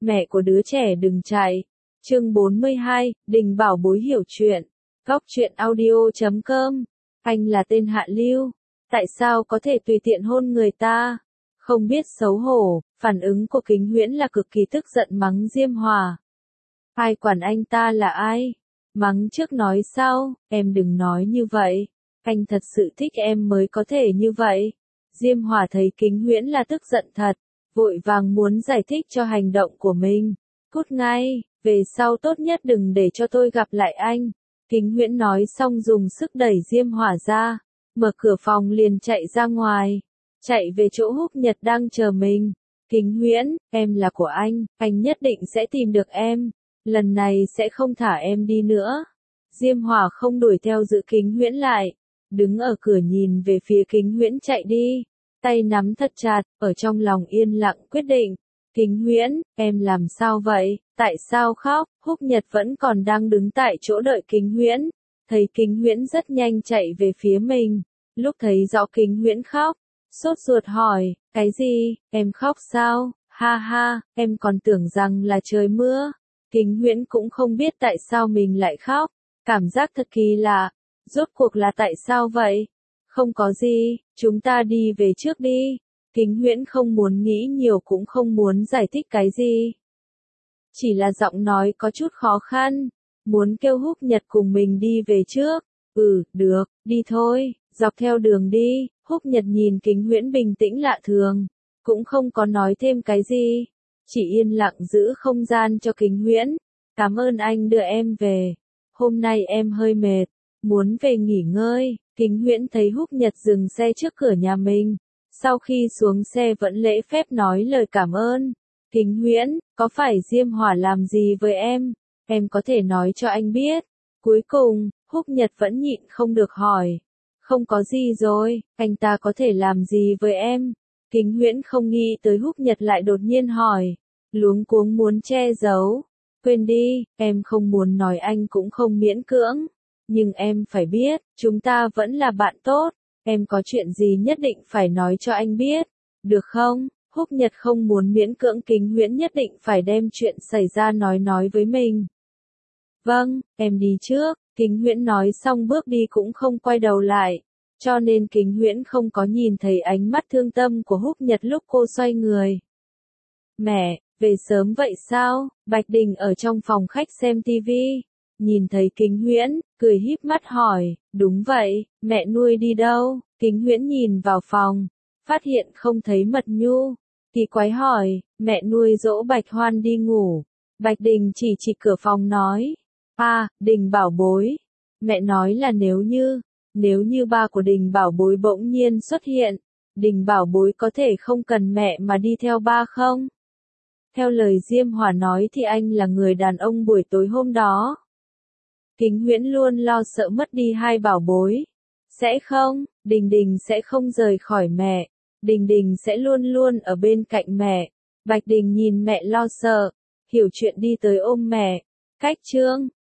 mẹ của đứa trẻ đừng chạy. Chương 42, Đình Bảo Bối hiểu chuyện. Góc truyện audio.com. Anh là tên hạ lưu. Tại sao có thể tùy tiện hôn người ta? Không biết xấu hổ, phản ứng của Kính Huyễn là cực kỳ tức giận mắng Diêm Hòa. Ai quản anh ta là ai? Mắng trước nói sau, em đừng nói như vậy. Anh thật sự thích em mới có thể như vậy. Diêm Hòa thấy Kính Huyễn là tức giận thật, vội vàng muốn giải thích cho hành động của mình. Cút ngay, về sau tốt nhất đừng để cho tôi gặp lại anh. Kính Huyễn nói xong dùng sức đẩy Diêm Hòa ra, mở cửa phòng liền chạy ra ngoài, chạy về chỗ Húc Nhật đang chờ mình. Kính Huyễn, em là của anh nhất định sẽ tìm được em, lần này sẽ không thả em đi nữa. Diêm Hòa không đuổi theo giữ Kính Huyễn lại, đứng ở cửa nhìn về phía Kính Huyễn chạy đi, tay nắm thật chặt, ở trong lòng yên lặng quyết định. Kính Huyễn, em làm sao vậy, tại sao khóc? Húc Nhật vẫn còn đang đứng tại chỗ đợi Kính Huyễn, thấy Kính Huyễn rất nhanh chạy về phía mình, lúc thấy rõ Kính Huyễn khóc, sốt ruột hỏi, cái gì, em khóc sao? Ha ha, em còn tưởng rằng là trời mưa. Kính Huyễn cũng không biết tại sao mình lại khóc, cảm giác thật kỳ lạ, rốt cuộc là tại sao vậy? Không có gì, chúng ta đi về trước đi. Kính Huyễn không muốn nghĩ nhiều cũng không muốn giải thích cái gì. Chỉ là giọng nói có chút khó khăn, muốn kêu Húc Nhật cùng mình đi về trước. Được, đi thôi, dọc theo đường đi. Húc Nhật nhìn Kính Huyễn bình tĩnh lạ thường, cũng không có nói thêm cái gì, chỉ yên lặng giữ không gian cho Kính Huyễn. Cảm ơn anh đưa em về, hôm nay em hơi mệt, muốn về nghỉ ngơi. Kính Huyễn thấy Húc Nhật dừng xe trước cửa nhà mình, sau khi xuống xe vẫn lễ phép nói lời cảm ơn. Kính Huyễn, có phải Diêm Hòa làm gì với em có thể nói cho anh biết. Cuối cùng, Húc Nhật vẫn nhịn không được hỏi. Không có gì rồi, anh ta có thể làm gì với em? Kính Huyễn không nghĩ tới Húc Nhật lại đột nhiên hỏi, luống cuống muốn che giấu. Quên đi, em không muốn nói anh cũng không miễn cưỡng. Nhưng em phải biết, chúng ta vẫn là bạn tốt. Em có chuyện gì nhất định phải nói cho anh biết, được không? Húc Nhật không muốn miễn cưỡng Kính Huyễn nhất định phải đem chuyện xảy ra nói với mình. Vâng, em đi trước. Kính Huyễn nói xong bước đi cũng không quay đầu lại, cho nên Kính Huyễn không có nhìn thấy ánh mắt thương tâm của Húc Nhật lúc cô xoay người. Mẹ, về sớm vậy sao? Bạch Đình ở trong phòng khách xem tivi, nhìn thấy Kính Huyễn, cười híp mắt hỏi, đúng vậy, mẹ nuôi đi đâu? Kính Huyễn nhìn vào phòng, phát hiện không thấy Mật Nhu, kỳ quái hỏi, mẹ nuôi dỗ Bạch Hoan đi ngủ. Bạch Đình chỉ cửa phòng nói, Đình Bảo Bối. Mẹ nói là nếu như ba của Đình Bảo Bối bỗng nhiên xuất hiện, Đình Bảo Bối có thể không cần mẹ mà đi theo ba không? Theo lời Diêm Hòa nói thì anh là người đàn ông buổi tối hôm đó. Kính Huyễn luôn lo sợ mất đi hai bảo bối. Sẽ không, Đình Đình sẽ không rời khỏi mẹ. Đình Đình sẽ luôn luôn ở bên cạnh mẹ. Bạch Đình nhìn mẹ lo sợ, hiểu chuyện đi tới ôm mẹ. Cách chương